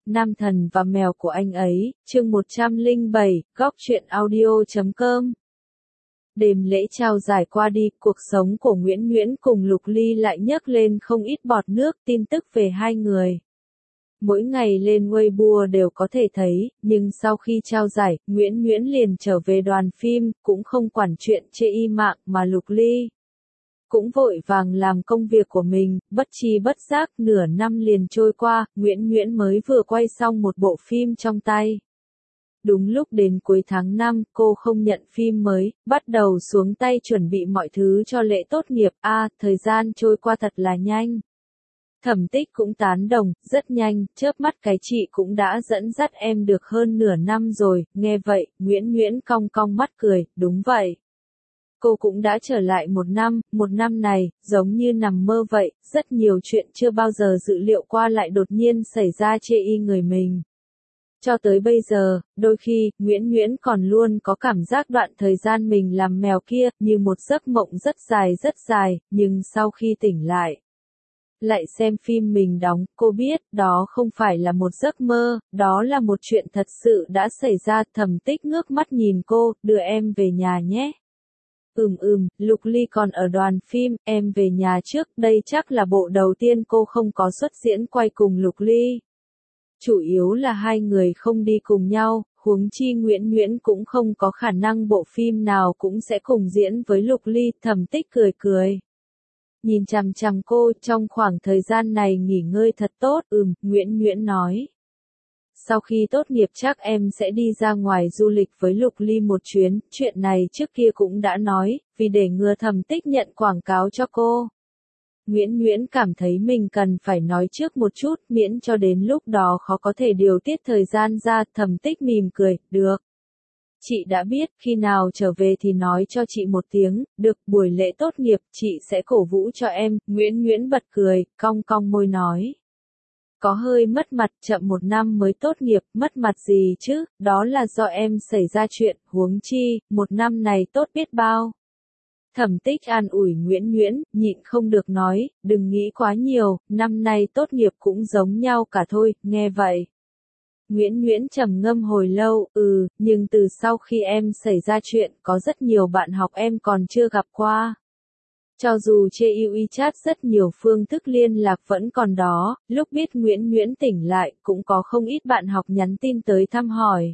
Nam thần và mèo của anh ấy, chương 107, góc truyện audio.com. Đêm lễ trao giải qua đi, cuộc sống của Nguyễn Nguyễn cùng Lục Ly lại nhấc lên không ít bọt nước, tin tức về hai người. Mỗi ngày lên Weibo đều có thể thấy, nhưng sau khi trao giải, Nguyễn Nguyễn liền trở về đoàn phim, cũng không quản chuyện chê y mạng mà Lục Ly cũng vội vàng làm công việc của mình, bất chi bất giác nửa năm liền trôi qua, Nguyễn Nguyễn mới vừa quay xong một bộ phim trong tay. Đúng lúc đến cuối tháng 5, cô không nhận phim mới, bắt đầu xuống tay chuẩn bị mọi thứ cho lễ tốt nghiệp. Thời gian trôi qua thật là nhanh. Thẩm Tích cũng tán đồng, rất nhanh, chớp mắt cái chị cũng đã dẫn dắt em được hơn nửa năm rồi. Nghe vậy, Nguyễn Nguyễn cong cong mắt cười, đúng vậy. Cô cũng đã trở lại một năm này, giống như nằm mơ vậy, rất nhiều chuyện chưa bao giờ dự liệu qua lại đột nhiên xảy ra chê y người mình. Cho tới bây giờ, đôi khi, Nguyễn Nguyễn còn luôn có cảm giác đoạn thời gian mình làm mèo kia, như một giấc mộng rất dài, nhưng sau khi tỉnh lại xem phim mình đóng, cô biết, đó không phải là một giấc mơ, đó là một chuyện thật sự đã xảy ra. Thẩm Tích ngước mắt nhìn cô, đưa em về nhà nhé. Lục Ly còn ở đoàn phim, em về nhà trước, đây chắc là bộ đầu tiên cô không có xuất diễn quay cùng Lục Ly. Chủ yếu là hai người không đi cùng nhau, huống chi Nguyễn Nguyễn cũng không có khả năng bộ phim nào cũng sẽ cùng diễn với Lục Ly. Thẩm Tích cười. Nhìn chằm chằm cô, trong khoảng thời gian này nghỉ ngơi thật tốt. Nguyễn Nguyễn nói. Sau khi tốt nghiệp chắc em sẽ đi ra ngoài du lịch với Lục Ly một chuyến, chuyện này trước kia cũng đã nói, vì để ngừa Thẩm Tích nhận quảng cáo cho cô. Nguyễn Nguyễn cảm thấy mình cần phải nói trước một chút, miễn cho đến lúc đó khó có thể điều tiết thời gian ra. Thẩm Tích mỉm cười, được. Chị đã biết, khi nào trở về thì nói cho chị một tiếng, được, buổi lễ tốt nghiệp, chị sẽ cổ vũ cho em. Nguyễn Nguyễn bật cười, cong cong môi nói. Có hơi mất mặt, chậm một năm mới tốt nghiệp, mất mặt gì chứ, đó là do em xảy ra chuyện, huống chi, một năm này tốt biết bao. Thẩm Tích an ủi Nguyễn Nguyễn, nhịn không được nói, đừng nghĩ quá nhiều, năm nay tốt nghiệp cũng giống nhau cả thôi. Nghe vậy. Nguyễn Nguyễn trầm ngâm hồi lâu, nhưng từ sau khi em xảy ra chuyện, có rất nhiều bạn học em còn chưa gặp qua. Cho dù trên WeChat rất nhiều phương thức liên lạc vẫn còn đó, lúc biết Nguyễn Nguyễn tỉnh lại, cũng có không ít bạn học nhắn tin tới thăm hỏi.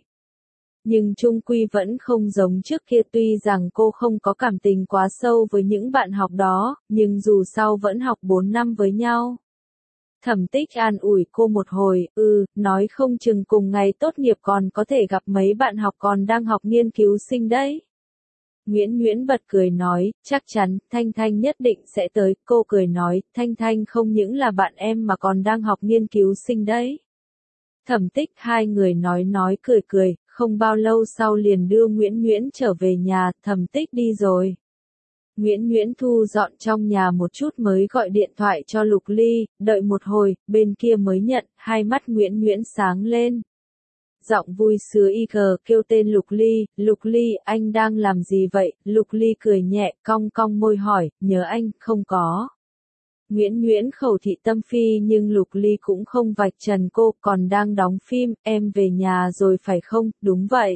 Nhưng chung quy vẫn không giống trước kia, tuy rằng cô không có cảm tình quá sâu với những bạn học đó, nhưng dù sao vẫn học 4 năm với nhau. Thẩm Tích an ủi cô một hồi, nói không chừng cùng ngày tốt nghiệp còn có thể gặp mấy bạn học còn đang học nghiên cứu sinh đấy. Nguyễn Nguyễn bật cười nói, chắc chắn, Thanh Thanh nhất định sẽ tới. Cô cười nói, Thanh Thanh không những là bạn em mà còn đang học nghiên cứu sinh đấy. Thẩm Tích, hai người nói cười, không bao lâu sau liền đưa Nguyễn Nguyễn trở về nhà. Thẩm Tích đi rồi. Nguyễn Nguyễn thu dọn trong nhà một chút mới gọi điện thoại cho Lục Ly, đợi một hồi, bên kia mới nhận, hai mắt Nguyễn Nguyễn sáng lên. Giọng vui sướng kêu tên Lục Ly, anh đang làm gì vậy? Lục Ly cười nhẹ, cong cong môi hỏi, nhớ anh, không có. Nguyễn Nguyễn khẩu thị tâm phi nhưng Lục Ly cũng không vạch trần cô, còn đang đóng phim, em về nhà rồi phải không? Đúng vậy.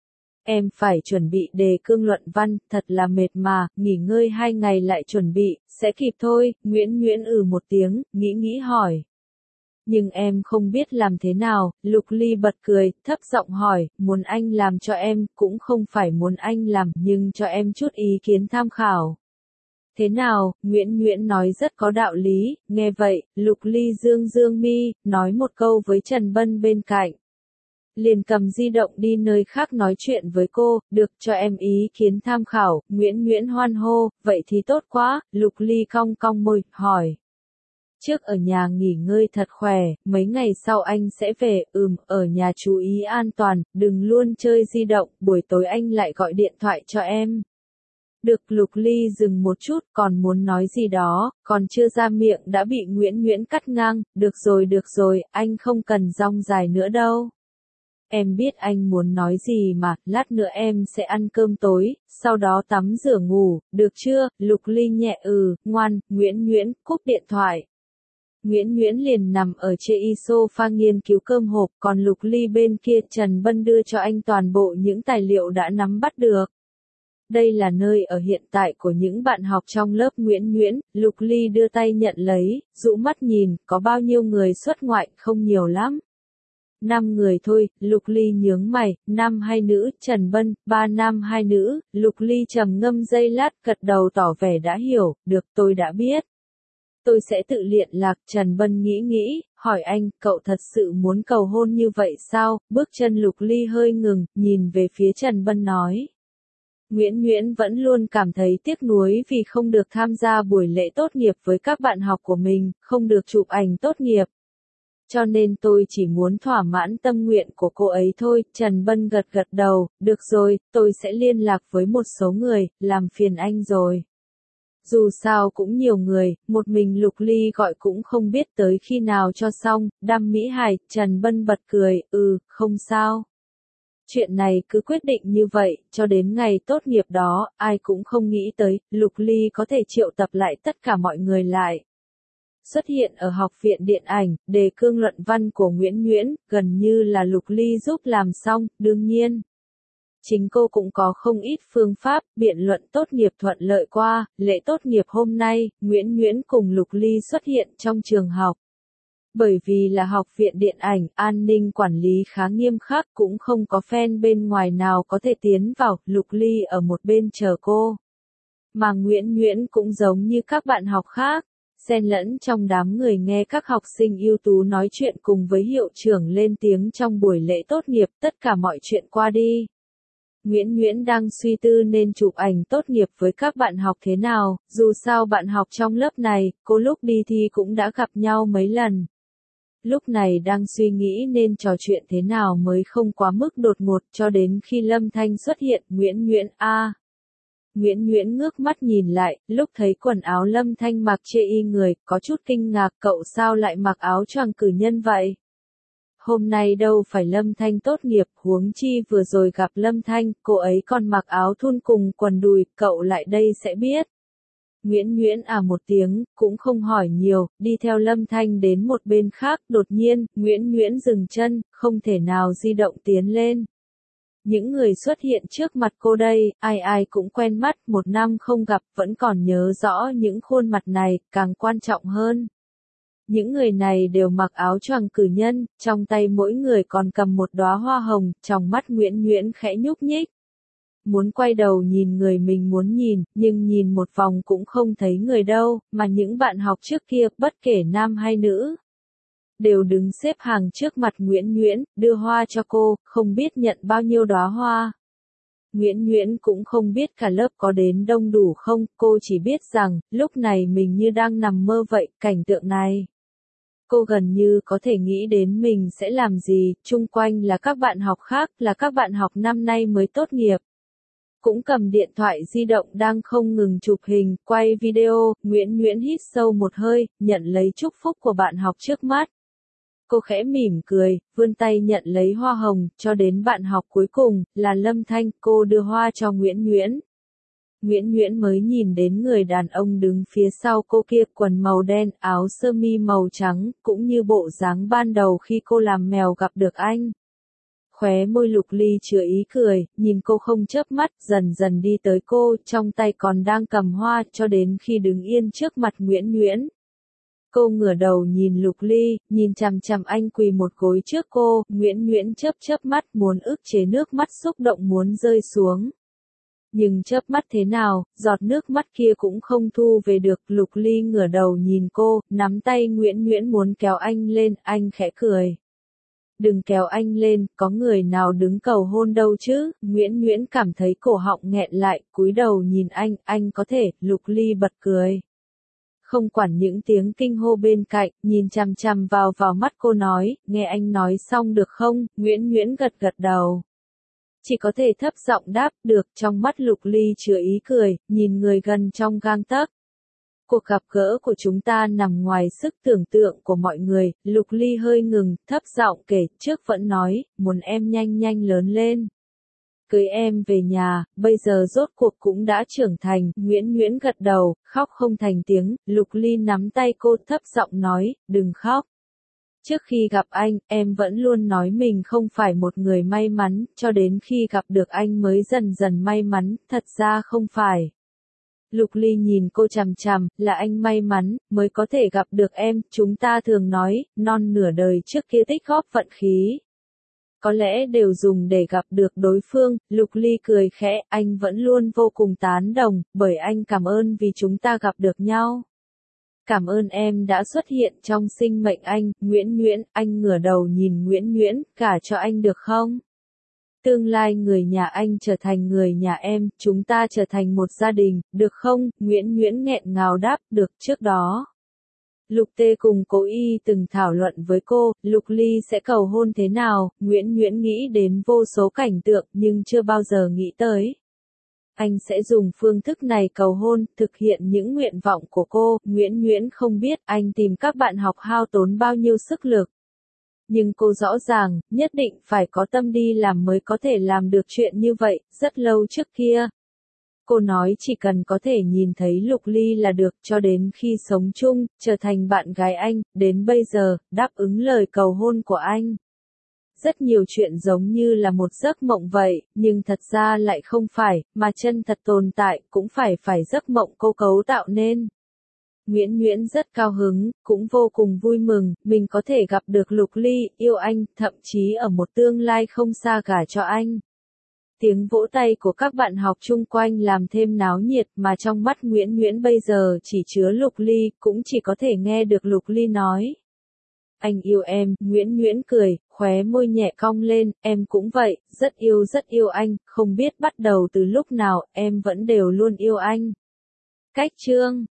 Em phải chuẩn bị đề cương luận văn, thật là mệt mà, nghỉ ngơi 2 ngày lại chuẩn bị, sẽ kịp thôi. Nguyễn Nguyễn một tiếng, nghĩ hỏi. Nhưng em không biết làm thế nào. Lục Ly bật cười, thấp giọng hỏi, muốn anh làm cho em, cũng không phải muốn anh làm, nhưng cho em chút ý kiến tham khảo. Thế nào? Nguyễn Nguyễn nói rất có đạo lý. Nghe vậy, Lục Ly dương mi, nói một câu với Trần Bân bên cạnh. Liền cầm di động đi nơi khác nói chuyện với cô, được, cho em ý kiến tham khảo. Nguyễn Nguyễn hoan hô, vậy thì tốt quá. Lục Ly cong cong môi, hỏi. Trước ở nhà nghỉ ngơi thật khỏe, mấy ngày sau anh sẽ về. Ở nhà chú ý an toàn, đừng luôn chơi di động, buổi tối anh lại gọi điện thoại cho em. Được. Lục Ly dừng một chút, còn muốn nói gì đó, còn chưa ra miệng đã bị Nguyễn Nguyễn cắt ngang. Được rồi, anh không cần dong dài nữa đâu. Em biết anh muốn nói gì mà, lát nữa em sẽ ăn cơm tối, sau đó tắm rửa ngủ, được chưa? Lục Ly nhẹ ngoan. Nguyễn Nguyễn cúp điện thoại. Nguyễn Nguyễn liền nằm ở trên sofa nghiên cứu cơm hộp, còn Lục Ly bên kia Trần Bân đưa cho anh toàn bộ những tài liệu đã nắm bắt được. Đây là nơi ở hiện tại của những bạn học trong lớp Nguyễn Nguyễn, Lục Ly đưa tay nhận lấy, dụ mắt nhìn, có bao nhiêu người xuất ngoại, không nhiều lắm. 5 người thôi, Lục Ly nhướng mày, nam hay nữ, Trần Bân, 3 nam 2 nữ, Lục Ly trầm ngâm giây lát, gật đầu tỏ vẻ đã hiểu, được tôi đã biết. Tôi sẽ tự liên lạc, Trần Bân nghĩ, hỏi anh, cậu thật sự muốn cầu hôn như vậy sao? Bước chân Lục Ly hơi ngừng, nhìn về phía Trần Bân nói. Nguyễn Nguyễn vẫn luôn cảm thấy tiếc nuối vì không được tham gia buổi lễ tốt nghiệp với các bạn học của mình, không được chụp ảnh tốt nghiệp. Cho nên tôi chỉ muốn thỏa mãn tâm nguyện của cô ấy thôi, Trần Bân gật đầu, được rồi, tôi sẽ liên lạc với một số người, làm phiền anh rồi. Dù sao cũng nhiều người, một mình Lục Ly gọi cũng không biết tới khi nào cho xong, đam mỹ hài, Trần Bân bật cười, không sao. Chuyện này cứ quyết định như vậy, cho đến ngày tốt nghiệp đó, ai cũng không nghĩ tới, Lục Ly có thể triệu tập lại tất cả mọi người lại. Xuất hiện ở Học viện Điện ảnh, đề cương luận văn của Nguyễn Nguyễn, gần như là Lục Ly giúp làm xong, đương nhiên. Chính cô cũng có không ít phương pháp, biện luận tốt nghiệp thuận lợi qua, lễ tốt nghiệp hôm nay, Nguyễn Nguyễn cùng Lục Ly xuất hiện trong trường học. Bởi vì là Học viện Điện ảnh, an ninh quản lý khá nghiêm khắc, cũng không có fan bên ngoài nào có thể tiến vào, Lục Ly ở một bên chờ cô. Mà Nguyễn Nguyễn cũng giống như các bạn học khác, xen lẫn trong đám người nghe các học sinh ưu tú nói chuyện cùng với hiệu trưởng lên tiếng trong buổi lễ tốt nghiệp, tất cả mọi chuyện qua đi. Nguyễn Nguyễn đang suy tư nên chụp ảnh tốt nghiệp với các bạn học thế nào, dù sao bạn học trong lớp này, cô lúc đi thi cũng đã gặp nhau mấy lần. Lúc này đang suy nghĩ nên trò chuyện thế nào mới không quá mức đột ngột cho đến khi Lâm Thanh xuất hiện, Nguyễn Nguyễn Nguyễn Nguyễn ngước mắt nhìn lại, lúc thấy quần áo Lâm Thanh mặc chê y người, có chút kinh ngạc, cậu sao lại mặc áo choàng cử nhân vậy? Hôm nay đâu phải Lâm Thanh tốt nghiệp, huống chi vừa rồi gặp Lâm Thanh, cô ấy còn mặc áo thun cùng quần đùi, cậu lại đây sẽ biết. Nguyễn Nguyễn một tiếng, cũng không hỏi nhiều, đi theo Lâm Thanh đến một bên khác, đột nhiên, Nguyễn Nguyễn dừng chân, không thể nào di động tiến lên. Những người xuất hiện trước mặt cô đây, ai ai cũng quen mắt, 1 năm không gặp, vẫn còn nhớ rõ những khuôn mặt này, càng quan trọng hơn. Những người này đều mặc áo choàng cử nhân, trong tay mỗi người còn cầm một đóa hoa hồng, trong mắt Nguyễn Nguyễn khẽ nhúc nhích. Muốn quay đầu nhìn người mình muốn nhìn, nhưng nhìn một vòng cũng không thấy người đâu, mà những bạn học trước kia, bất kể nam hay nữ, đều đứng xếp hàng trước mặt Nguyễn Nguyễn, đưa hoa cho cô, không biết nhận bao nhiêu đóa hoa. Nguyễn Nguyễn cũng không biết cả lớp có đến đông đủ không, cô chỉ biết rằng, lúc này mình như đang nằm mơ vậy, cảnh tượng này. Cô gần như có thể nghĩ đến mình sẽ làm gì, chung quanh là các bạn học khác, là các bạn học năm nay mới tốt nghiệp. Cũng cầm điện thoại di động đang không ngừng chụp hình, quay video, Nguyễn Nguyễn hít sâu một hơi, nhận lấy chúc phúc của bạn học trước mắt. Cô khẽ mỉm cười, vươn tay nhận lấy hoa hồng, cho đến bạn học cuối cùng, là Lâm Thanh, cô đưa hoa cho Nguyễn Nguyễn. Nguyễn Nguyễn mới nhìn đến người đàn ông đứng phía sau cô kia, quần màu đen, áo sơ mi màu trắng, cũng như bộ dáng ban đầu khi cô làm mèo gặp được anh. Khóe môi Lục Ly chứa ý cười, nhìn cô không chớp mắt, dần dần đi tới cô, trong tay còn đang cầm hoa, cho đến khi đứng yên trước mặt Nguyễn Nguyễn. Cô ngửa đầu nhìn Lục Ly, nhìn chằm chằm anh quỳ một gối trước cô, Nguyễn Nguyễn chớp mắt muốn ức chế nước mắt xúc động muốn rơi xuống. Nhưng chớp mắt thế nào, giọt nước mắt kia cũng không thu về được, Lục Ly ngửa đầu nhìn cô, nắm tay Nguyễn Nguyễn muốn kéo anh lên, anh khẽ cười. Đừng kéo anh lên, có người nào đứng cầu hôn đâu chứ, Nguyễn Nguyễn cảm thấy cổ họng nghẹn lại, cúi đầu nhìn anh có thể, Lục Ly bật cười. Không quản những tiếng kinh hô bên cạnh, nhìn chằm chằm vào mắt cô nói, nghe anh nói xong được không, Nguyễn Nguyễn gật đầu. Chỉ có thể thấp giọng đáp, được, trong mắt Lục Ly chứa ý cười, nhìn người gần trong gang tấc. Cuộc gặp gỡ của chúng ta nằm ngoài sức tưởng tượng của mọi người, Lục Ly hơi ngừng, thấp giọng kể, trước vẫn nói, muốn em nhanh nhanh lớn lên. Cưới em về nhà, bây giờ rốt cuộc cũng đã trưởng thành, Nguyễn Nguyễn gật đầu, khóc không thành tiếng, Lục Ly nắm tay cô thấp giọng nói, đừng khóc. Trước khi gặp anh, em vẫn luôn nói mình không phải một người may mắn, cho đến khi gặp được anh mới dần dần may mắn, thật ra không phải. Lục Ly nhìn cô chằm chằm, là anh may mắn, mới có thể gặp được em, chúng ta thường nói, non nửa đời trước kia tích góp vận khí. Có lẽ đều dùng để gặp được đối phương, Lục Ly cười khẽ, anh vẫn luôn vô cùng tán đồng, bởi anh cảm ơn vì chúng ta gặp được nhau. Cảm ơn em đã xuất hiện trong sinh mệnh anh, Nguyễn Nguyễn, anh ngửa đầu nhìn Nguyễn Nguyễn, gả cho anh được không? Tương lai người nhà anh trở thành người nhà em, chúng ta trở thành một gia đình, được không? Nguyễn Nguyễn nghẹn ngào đáp, được trước đó. Lục Tê cùng Cố Y từng thảo luận với cô, Lục Ly sẽ cầu hôn thế nào, Nguyễn Nguyễn nghĩ đến vô số cảnh tượng nhưng chưa bao giờ nghĩ tới. Anh sẽ dùng phương thức này cầu hôn, thực hiện những nguyện vọng của cô, Nguyễn Nguyễn không biết anh tìm các bạn học hao tốn bao nhiêu sức lực. Nhưng cô rõ ràng, nhất định phải có tâm đi làm mới có thể làm được chuyện như vậy, rất lâu trước kia. Cô nói chỉ cần có thể nhìn thấy Lục Ly là được, cho đến khi sống chung, trở thành bạn gái anh, đến bây giờ, đáp ứng lời cầu hôn của anh. Rất nhiều chuyện giống như là một giấc mộng vậy, nhưng thật ra lại không phải, mà chân thật tồn tại, cũng phải giấc mộng cô cấu tạo nên. Nguyễn Nguyễn rất cao hứng, cũng vô cùng vui mừng, mình có thể gặp được Lục Ly, yêu anh, thậm chí ở một tương lai không xa gả cho anh. Tiếng vỗ tay của các bạn học chung quanh làm thêm náo nhiệt, mà trong mắt Nguyễn Nguyễn bây giờ chỉ chứa Lục Ly, cũng chỉ có thể nghe được Lục Ly nói. Anh yêu em, Nguyễn Nguyễn cười, khóe môi nhẹ cong lên, em cũng vậy, rất yêu anh, không biết bắt đầu từ lúc nào, em vẫn đều luôn yêu anh. Cách chương